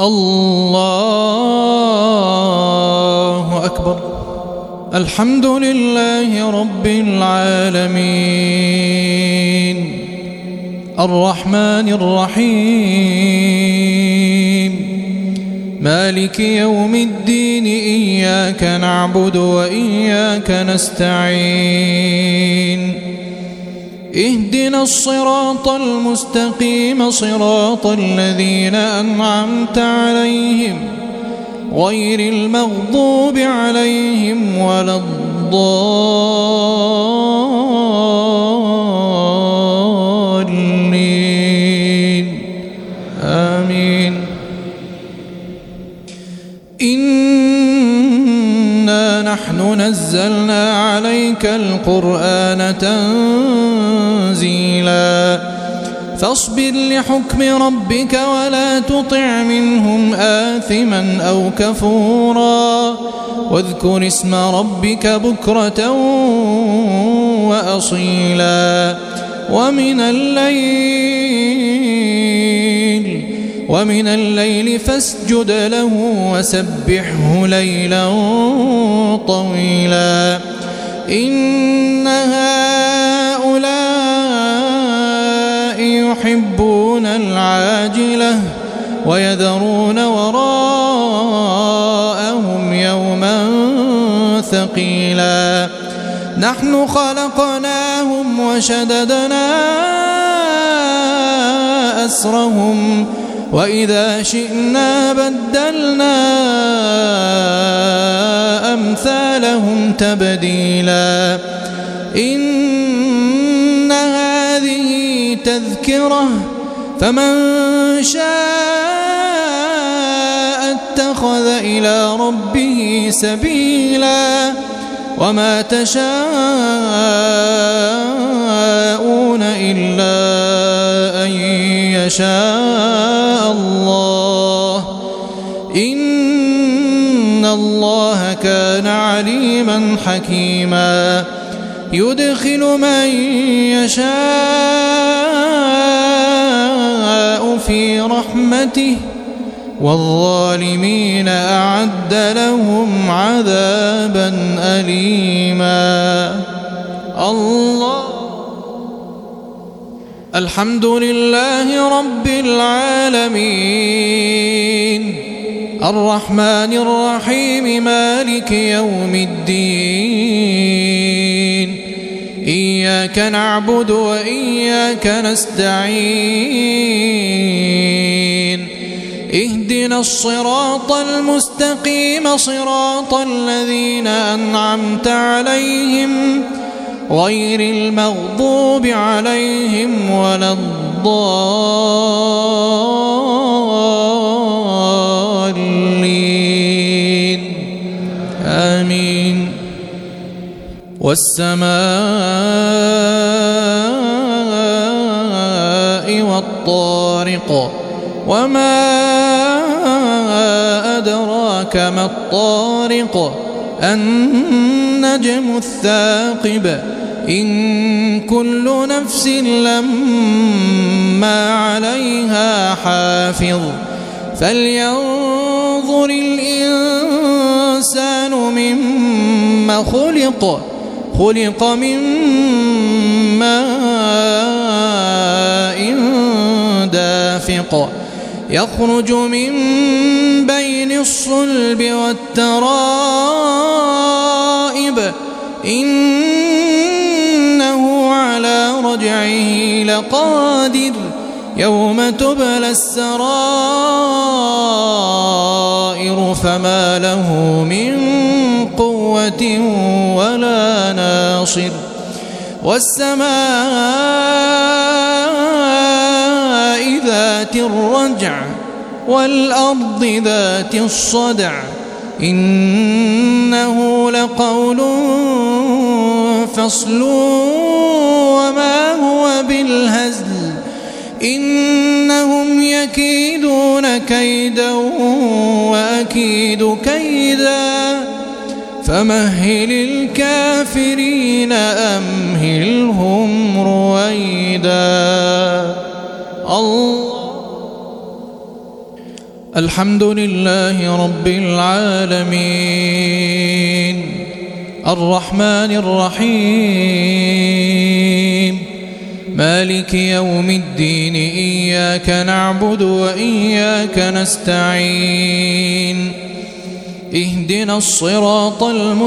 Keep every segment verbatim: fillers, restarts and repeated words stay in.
الله أكبر. الحمد لله رب العالمين الرحمن الرحيم مالك يوم الدين إياك نعبد وإياك نستعين اهدنا الصراط المستقيم صراط الذين أنعمت عليهم غير المغضوب عليهم ولا الضالين آمين. إنا نحن نزلنا عليك القرآن تنزيلا فاصبر لحكم ربك ولا تطع منهم آثما أو كفورا واذكر اسم ربك بكرة وأصيلا ومن الليل ومن الليل فاسجد له وسبحه ليلا طويلا إن هؤلاء يحبون العاجلة ويذرون وراءهم يوما ثقيلا نحن خلقناهم وشددنا أسرهم وإذا شئنا بدلنا أمثالهم تبديلا إن هذه تذكرة فمن شاء اتخذ إلى ربه سبيلا وما تشاءون إلا أن يشاء الله إن الله كان عليما حكيما يدخل من يشاء في رحمته والظالمين أعد لهم عذابا أليما. الله الحمد لله رب العالمين الرحمن الرحيم مالك يوم الدين إياك نعبد وإياك نستعين اهدنا الصراط المستقيم صراط الذين أنعمت عليهم غير المغضوب عليهم ولا الضالين آمين. والسماء والطارق وما أدراك ما الطارق النجم الثاقب إن كل نفس لما عليها حافظ فلينظر الإنسان مما خلق خلق من ماء دافق يخرج من بين الصلب والترائب إنه على رجعه لقادر يوم تبلى السرائر فما له من قوة ولا ناصر. والسماء ذات الرجع والأرض ذات الصدع إنه لقول فصل وما هو بالهزل إنهم يكيدون كيدا وأكيد كيدا فمهل الكافرين أمهلهم رويدا. الله الحمد لله رب العالمين الرحمن الرحيم مالك يوم الدين إياك نعبد وإياك نستعين اهدنا الصراط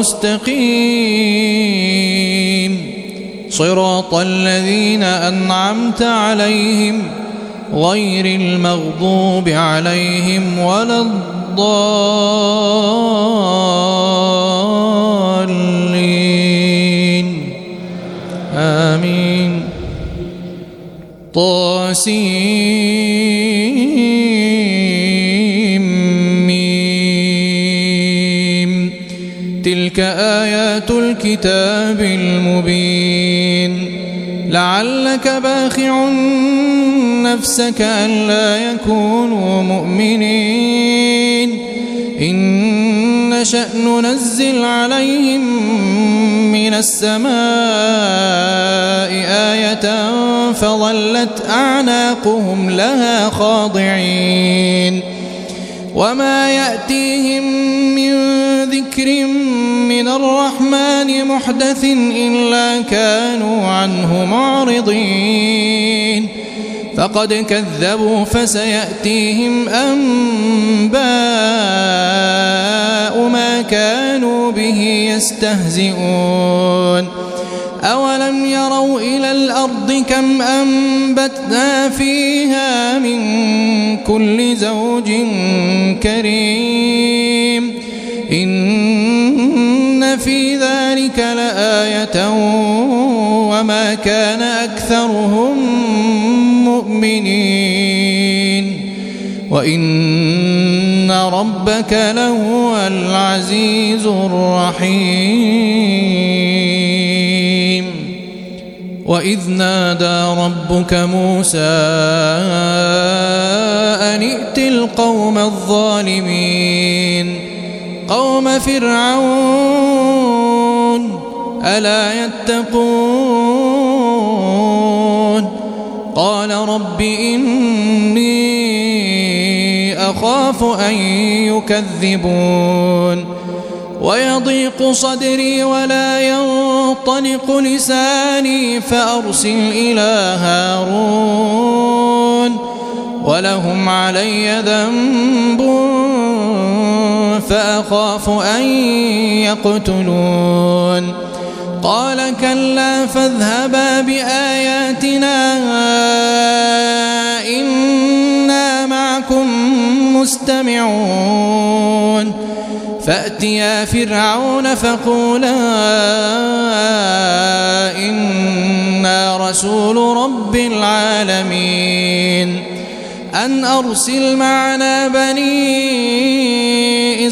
المستقيم صراط الذين أنعمت عليهم غير المغضوب عليهم ولا الضالين آمين. طاسيم تلك آيات الكتاب المبين لعلك باخع نفسك ألا يكونوا مؤمنين إن نشأ ننزل عليهم من السماء آية فظلت أعناقهم لها خاضعين وما يأتيهم من ذكر من الرحمن محدث إلا كانوا عنه معرضين فقد كذبوا فسيأتيهم أنباء ما كانوا به يستهزئون أولم يروا إلى الأرض كم أنبتنا فيها من كل زوج كريم إن في ذلك لآية وما كان أكثرهم مؤمنين وإن ربك لهو العزيز الرحيم. وإذ نادى ربك موسى أن ائت القوم الظالمين قوم فرعون ألا يتقون قال رب إني أخاف أن يكذبون ويضيق صدري ولا ينطلق لساني فأرسل إلى هارون ولهم علي ذنب فأخاف أن يقتلون قال كلا فاذهبا بآياتنا إنا معكم مستمعون فأتيا فرعون فقولا إنا رسول رب العالمين أن أرسل معنا بني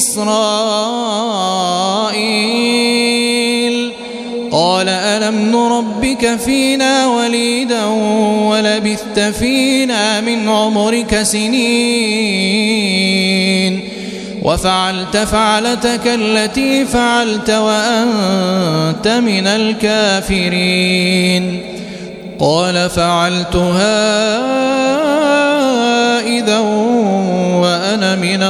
إسرائيل قال ألم نربك فينا وليدا ولبثت فينا من عمرك سنين وفعلت فعلتك التي فعلت وأنت من الكافرين قال فعلتها إذا وأنا من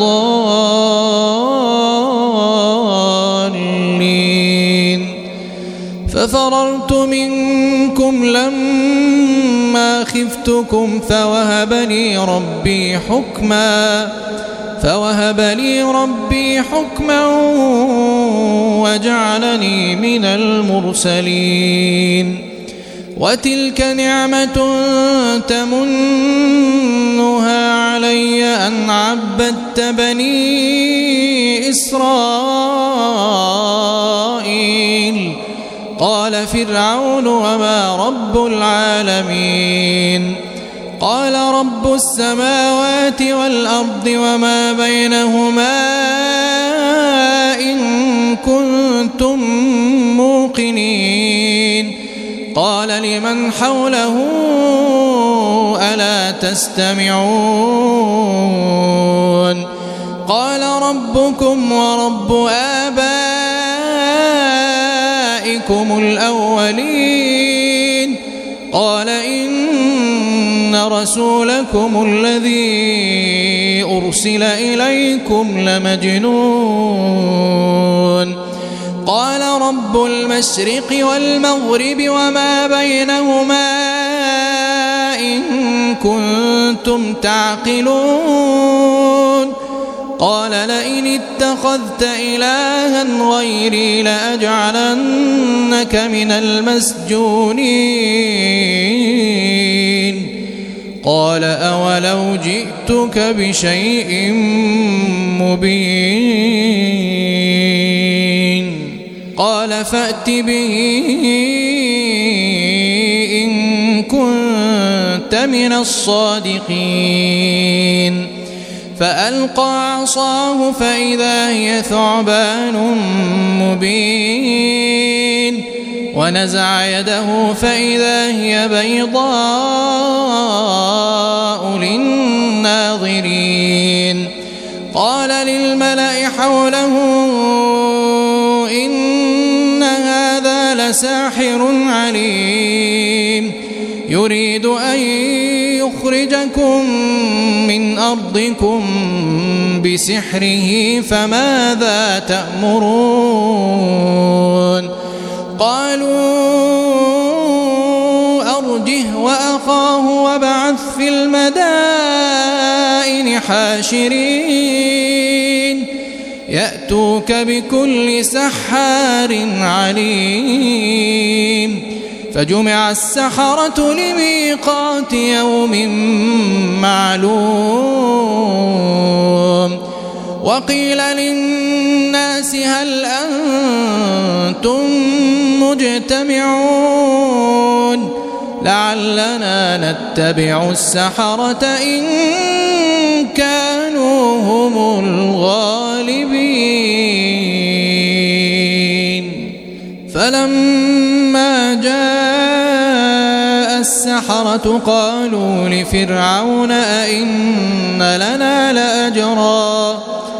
الضالين ففررت منكم لما خفتكم فوهب لي ربي حكما فوهب لي ربي حكما وجعلني من المرسلين وتلك نعمة تمنها علي أن عبدت بني إسرائيل قال فرعون وما رب العالمين قال رب السماوات والأرض وما بينهما إن كنتم موقنين قال لمن حوله ألا تستمعون قال ربكم ورب آبائكم الأولين قال إن رسولكم الذي أرسل إليكم لمجنون قال رب المشرق والمغرب وما بينهما إن كنتم تعقلون قال لئن اتخذت إلها غيري لأجعلنك من المسجونين قال أولو جئتك بشيء مبين قال فأت به إن كنت من الصادقين فألقى عصاه فإذا هي ثعبان مبين ونزع يده فإذا هي بيضاء للناظرين قال للملأ حوله إن هذا لساحر عليم يريد أن يخرجكم من أرضكم بسحره فماذا تأمرون قالوا أرجه وأخاه وابعث في المدائن حاشرين يأتوك بكل سحار عليم فجمع السحرة لميقات يوم معلوم وقيل للناس هل أنتم مجتمعون لعلنا نتبع السحرة إن كانوا هم الغالبين فلما جاء السحرة قالوا لفرعون أئن لنا لأجرا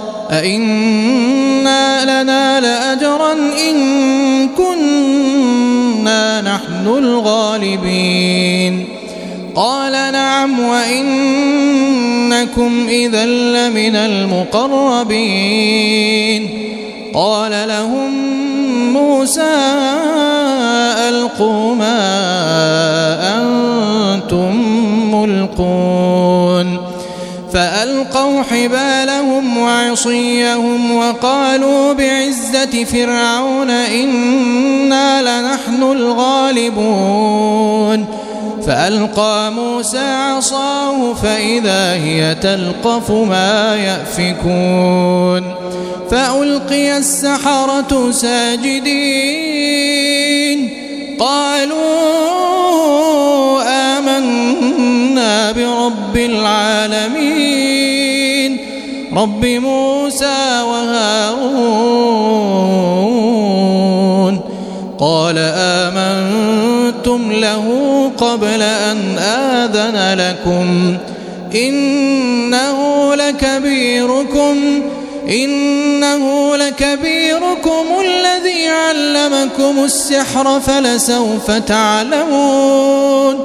أئن لنا لأجرا إن كنا نحن الغالبين قال نعم وإنكم إذا لمن المقربين قال لهم موسى ألقوا ما أنتم ملقون فألقوا حبالهم وعصيهم وقالوا بعزة فرعون إنا لنحن الغالبون فألقى موسى عصاه فإذا هي تلقف ما يأفكون فألقي السحرة ساجدين قالوا آمنا برب العالمين رب موسى وهارون قال آمنتم له قبل أن آذن لكم إنه لكبيركم إنه لكبيركم الذي علمكم السحر فلسوف تعلمون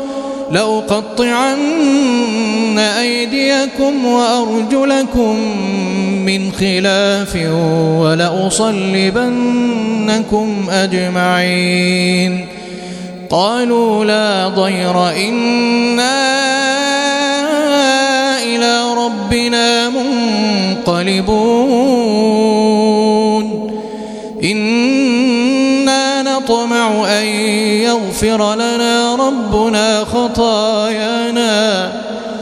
لأقطعن أيديكم وأرجلكم من خلاف ولأصلبنكم أجمعين قالوا لا ضير إنا إلى ربنا منقلبون إنا نطمع أن يغفر لنا ربنا خطايانا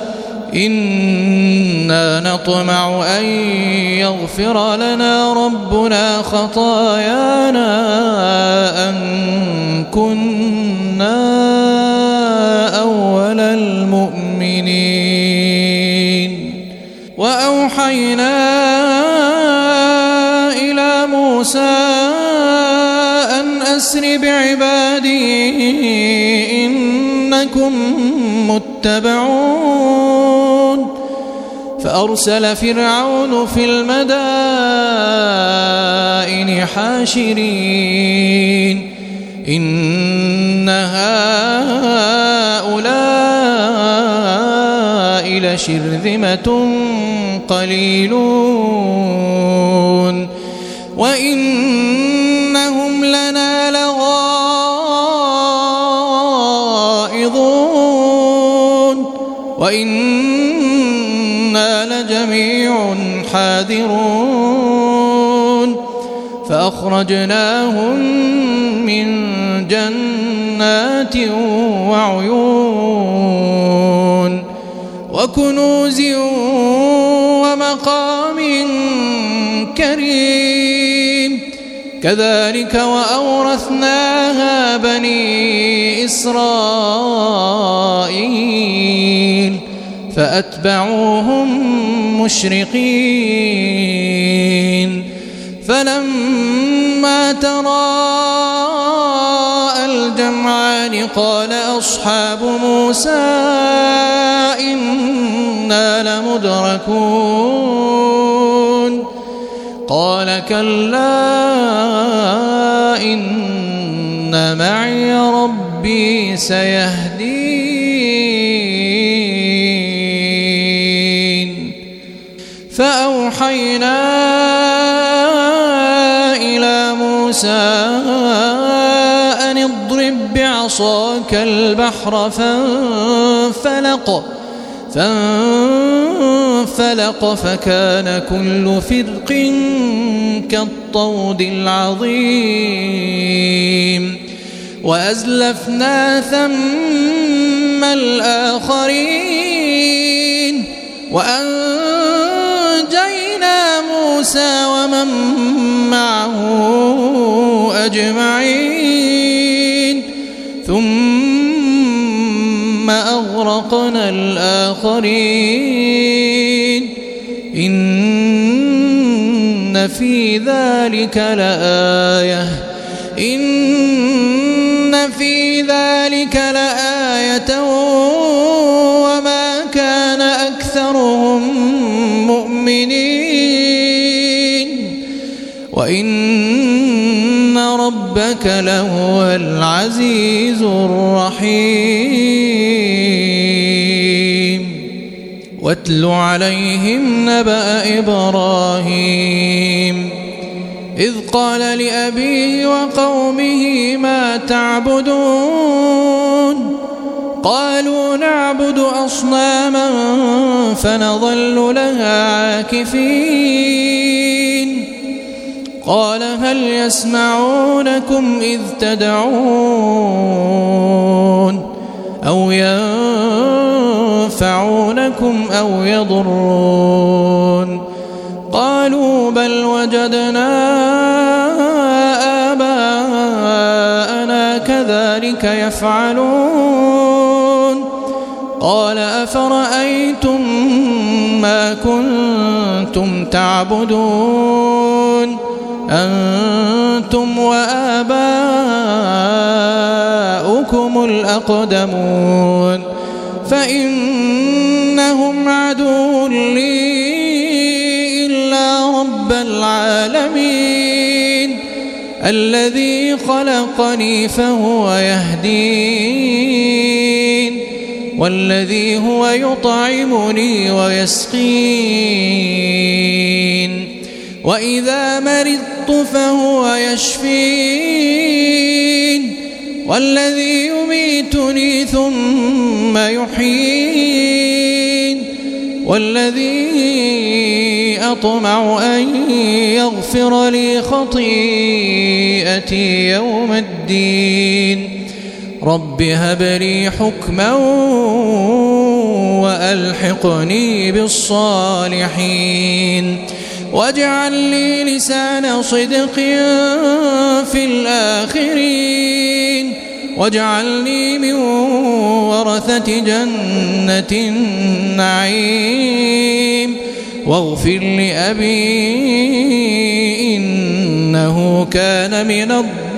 إنا نطمع أن يغفر لنا ربنا خطايانا أن كنا أول المؤمنين وأوحينا إلى موسى أن أسر بعبادي إنكم متبعون فأرسل فرعون في المدائن حاشرين إن هؤلاء لشرذمة قليلون وإنهم لنا لغائظون وإنا لجميع حاذرون فأخرجناهم من جنات وعيون وكنوز ومقام كريم كذلك وأورثناها بني إسرائيل فأتبعوهم مشرقين فلما تراءى الجمعان قال أصحاب موسى إنا لمدركون قال كلا إن معي ربي سيهدين فأوحينا إلى موسى أن اضرب بعصاك البحر فانفلق فانفلق فكان كل فرق كالطود العظيم وأزلفنا ثم الآخرين وأنجينا موسى ومن معه أجمعين ثم أغرقنا الآخرين إن في ذلك لآية إن في ذلك لآية وما كان أكثرهم مؤمنين وإن ربك لهو العزيز الرحيم واتل عليهم نبأ إبراهيم إذ قال لأبيه وقومه ما تعبدون قالوا نعبد أصناما فنظل لها عاكفين قال هل يسمعونكم إذ تدعون أو ينفعونكم أو يضرون قالوا بل وجدنا آباءنا كذلك يفعلون قال أفرأيتم ما كنتم تعبدون أنتم وآباؤكم الأقدمون فإنهم عدو لي إلا رب العالمين الذي خلقني فهو يهدين والذي هو يطعمني ويسقين وإذا مرضت فهو يشفين والذي يميتني ثم يحيين والذي أطمع أن يغفر لي خطيئتي يوم الدين رب هب لي حكما وألحقني بالصالحين واجعل لي لسان صدق في الآخرين واجعلني من ورثة جنة النعيم واغفر لأبي إنه كان من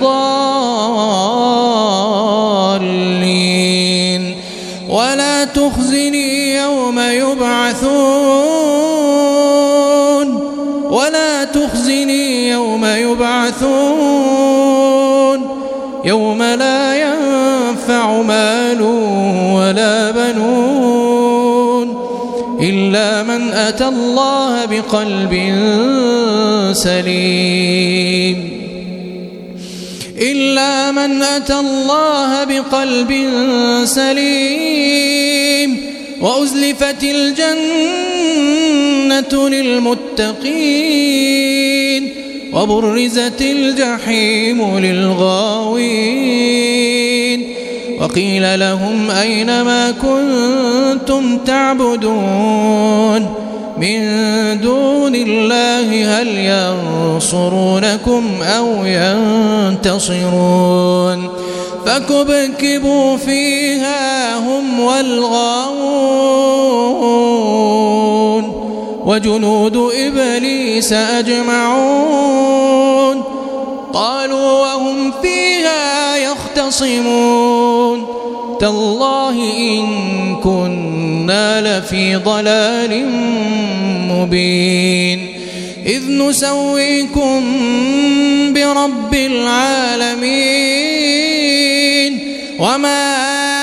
الضالين ولا تخزني يوم يبعثون ولا تخزني يوم يبعثون يوم لا ينفع مال ولا بنون أتى الله بقلب سليم إلا من أتى الله بقلب سليم وأزلفت الجنة للمتقين وبرزت الجحيم للغاوين وقيل لهم أين ما كنتم تعبدون من دون الله هل ينصرونكم أو ينتصرون فكبكبوا فيها هم والغاوون وجنود إبليس أجمعون قالوا وهم فيها يختصمون تالله إن كنا لفي ضلال مبين إذ نسويكم برب العالمين وما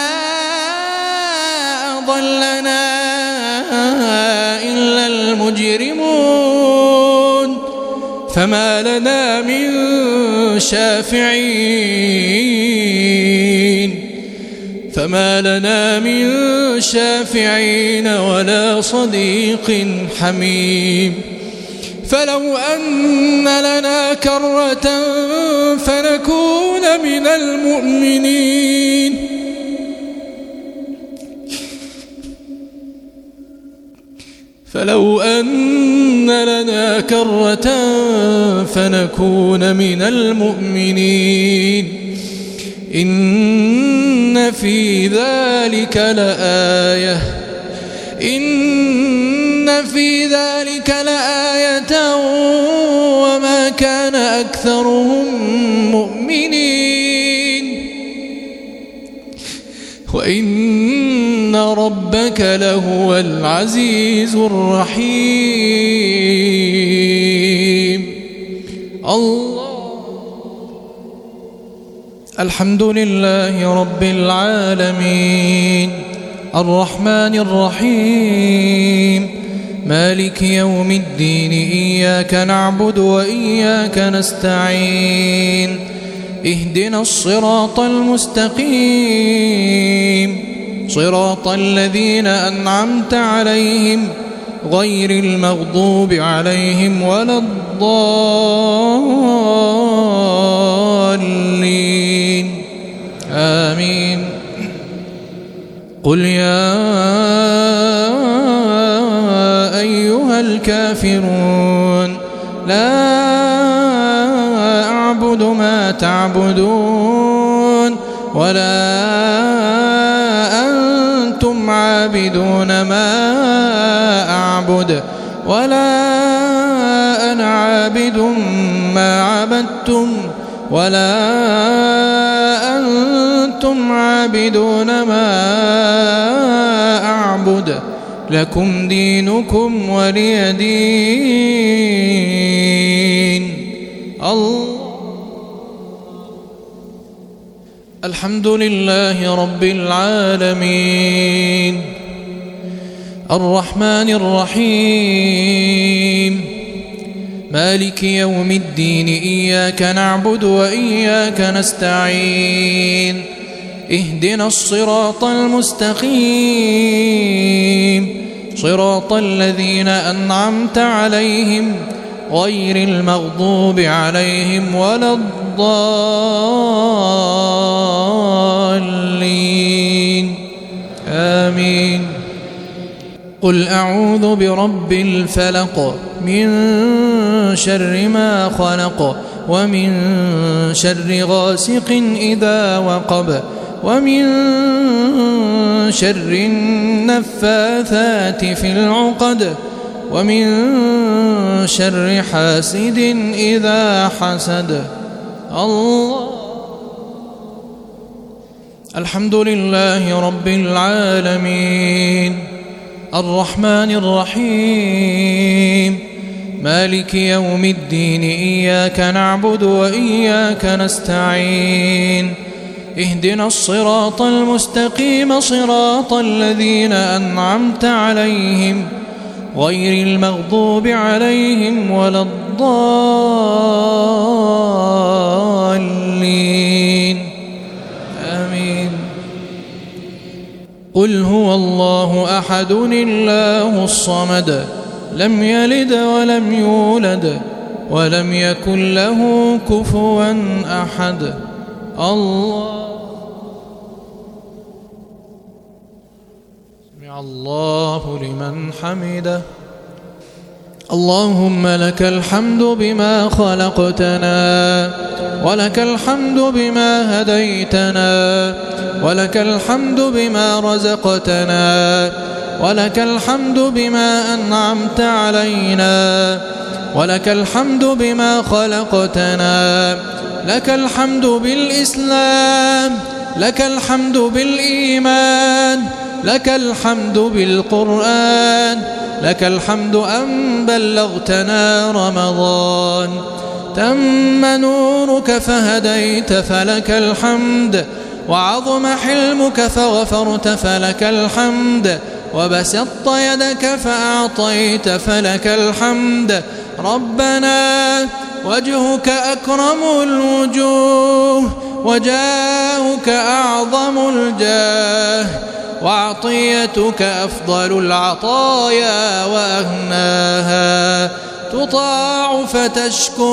أضلنا إلا المجرمون فما لنا من شافعين فما لنا من شافعين ولا صديق حميم فلو أن لنا كرة فنكون من المؤمنين فلو أن لنا كرة فنكون من المؤمنين إن في ذلك لآية إن في ذلك لآية وما كان أكثرهم مؤمنين وإن ربك لهو العزيز الرحيم الله الحمد لله رب العالمين الرحمن الرحيم مالك يوم الدين إياك نعبد وإياك نستعين اهدنا الصراط المستقيم صراط الذين أنعمت عليهم غير المغضوب عليهم ولا الضالين آمين قل يا أيها الكافرون لا أعبد ما تعبدون ولا أنتم عابدون ما أعبد ولا أنا عابد ما عبدتم ولا أنتم عابدون ما أعبد لكم دينكم ولي دين الله الحمد لله رب العالمين الرحمن الرحيم مالك يوم الدين إياك نعبد وإياك نستعين اهدنا الصراط المستقيم صراط الذين أنعمت عليهم غير المغضوب عليهم ولا الضالين آمين قل أعوذ برب الفلق من شر ما خلق ومن شر غاسق إذا وقب ومن شر النفاثات في العقد ومن شر حاسد إذا حسد الله الحمد لله رب العالمين الرحمن الرحيم مالك يوم الدين إياك نعبد وإياك نستعين اهدنا الصراط المستقيم صراط الذين أنعمت عليهم غير المغضوب عليهم ولا الضالين آمين. قل هو الله أحد الله الصمد لم يلد ولم يولد ولم يكن له كفوا أحد. الله سمع الله لمن حمده. اللهم لك الحمد بما خلقتنا ولك الحمد بما هديتنا ولك الحمد بما رزقتنا ولك الحمد بما أنعمت علينا ولك الحمد بما خلقتنا. لك الحمد بالإسلام لك الحمد بالإيمان لك الحمد بالقرآن لك الحمد أن بلغتنا رمضان. تم نورك فهديت فلك الحمد وعظم حلمك فغفرت فلك الحمد وبسطت يدك فأعطيت فلك الحمد. ربنا وجهك أكرم الوجوه وجاهك أعظم الجاه وعطيتك أفضل العطايا وأغناها. تطاع فتشكر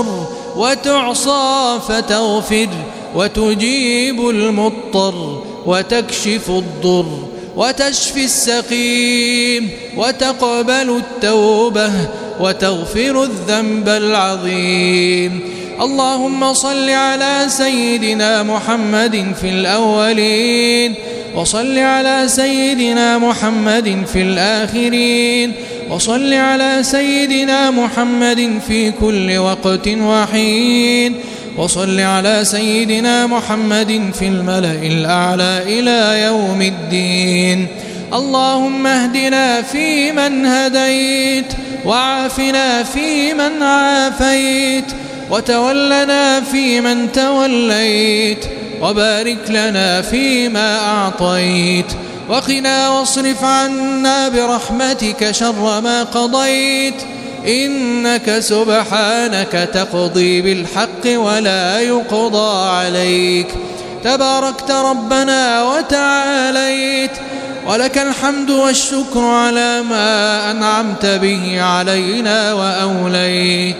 وتعصى فتغفر وتجيب المضطر وتكشف الضر وتشفي السقيم وتقبل التوبة وتغفر الذنب العظيم. اللهم صل على سيدنا محمد في الأولين وصل على سيدنا محمد في الآخرين وصل على سيدنا محمد في كل وقت وحين وصل على سيدنا محمد في الملأ الأعلى إلى يوم الدين. اللهم اهدنا فيمن هديت وعافنا فيمن عافيت وتولنا فيمن توليت وبارك لنا فيما أعطيت وقنا واصرف عنا برحمتك شر ما قضيت. إنك سبحانك تقضي بالحق ولا يقضى عليك. تباركت ربنا وتعاليت ولك الحمد والشكر على ما أنعمت به علينا وأوليت.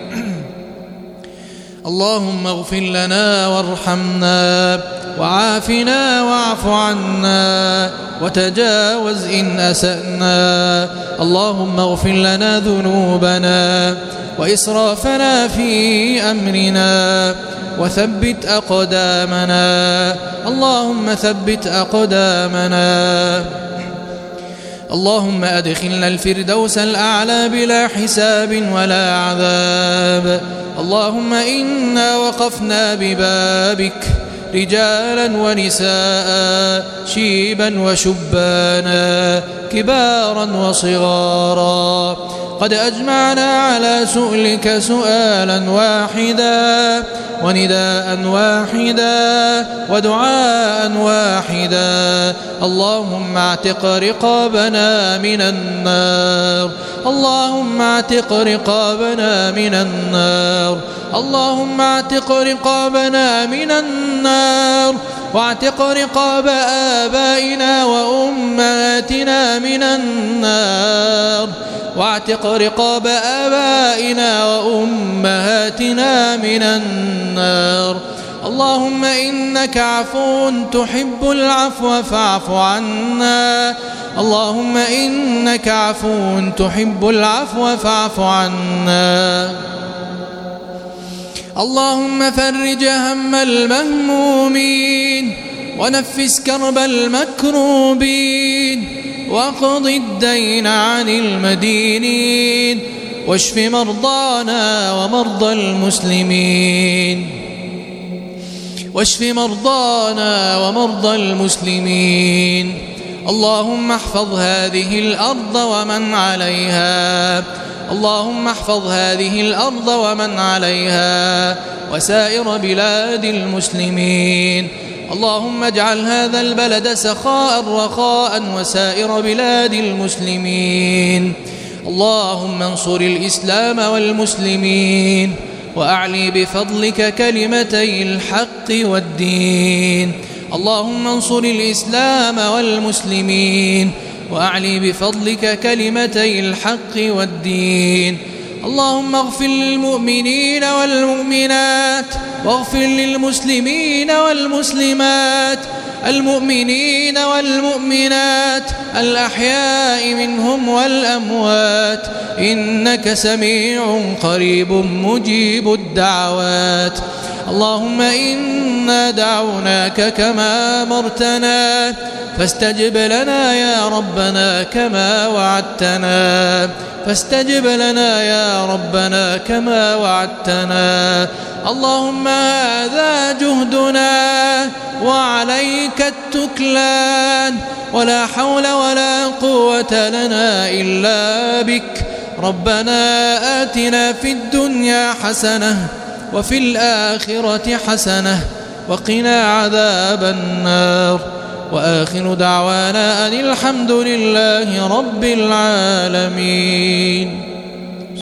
اللهم اغفر لنا وارحمنا وعافنا واعف عنا وتجاوز إن أسأنا. اللهم اغفر لنا ذنوبنا وإسرافنا في أمرنا وثبت أقدامنا. اللهم ثبت أقدامنا. اللهم أدخلنا الفردوس الأعلى بلا حساب ولا عذاب. اللهم إنا وقفنا ببابك رجالا ونساء شيبا وشبانا كبارا وصغارا قد أجمعنا على سؤلك سؤالا واحدا ونداء واحدا ودعاء واحدا. اللهم اعتق رقابنا من النار. اللهم اعتق رقابنا من النار. اللهم اعتق رقابنا من النار واعتق رقاب آبائنا وأمهاتنا من النار واعتق رقاب آبائنا وأمهاتنا من النار. اللهم إنك عفو تحب العفو فاعف عنا. اللهم إنك عفو تحب العفو فاعف عنا. اللهم فرج هم المهمومين ونفس كرب المكروبين واقض الدين عن المدينين واشف مرضانا ومرضى المسلمين واشف مرضانا ومرضى المسلمين. اللهم احفظ هذه الأرض ومن عليها. اللهم احفظ هذه الأرض ومن عليها وسائر بلاد المسلمين. اللهم اجعل هذا البلد سخاء رخاء وسائر بلاد المسلمين. اللهم انصر الإسلام والمسلمين وأعلي بفضلك كلمتي الحق والدين. اللهم انصر الإسلام والمسلمين وأعلي بفضلك كلمتي الحق والدين. اللهم اغفر للمؤمنين والمؤمنات واغفر للمسلمين والمسلمات المؤمنين والمؤمنات الأحياء منهم والأموات إنك سميع قريب مجيب الدعوات. اللهم إنا دعوناك كما أمرتنا فاستجب لنا يا ربنا كما وعدتنا فاستجب لنا يا ربنا كما وعدتنا. اللهم هذا جهدنا وعليك التكلان ولا حول ولا قوة لنا إلا بك. ربنا آتنا في الدنيا حسنة وفي الآخرة حسنة وقنا عذاب النار. وآخر دعوانا أن الحمد لله رب العالمين.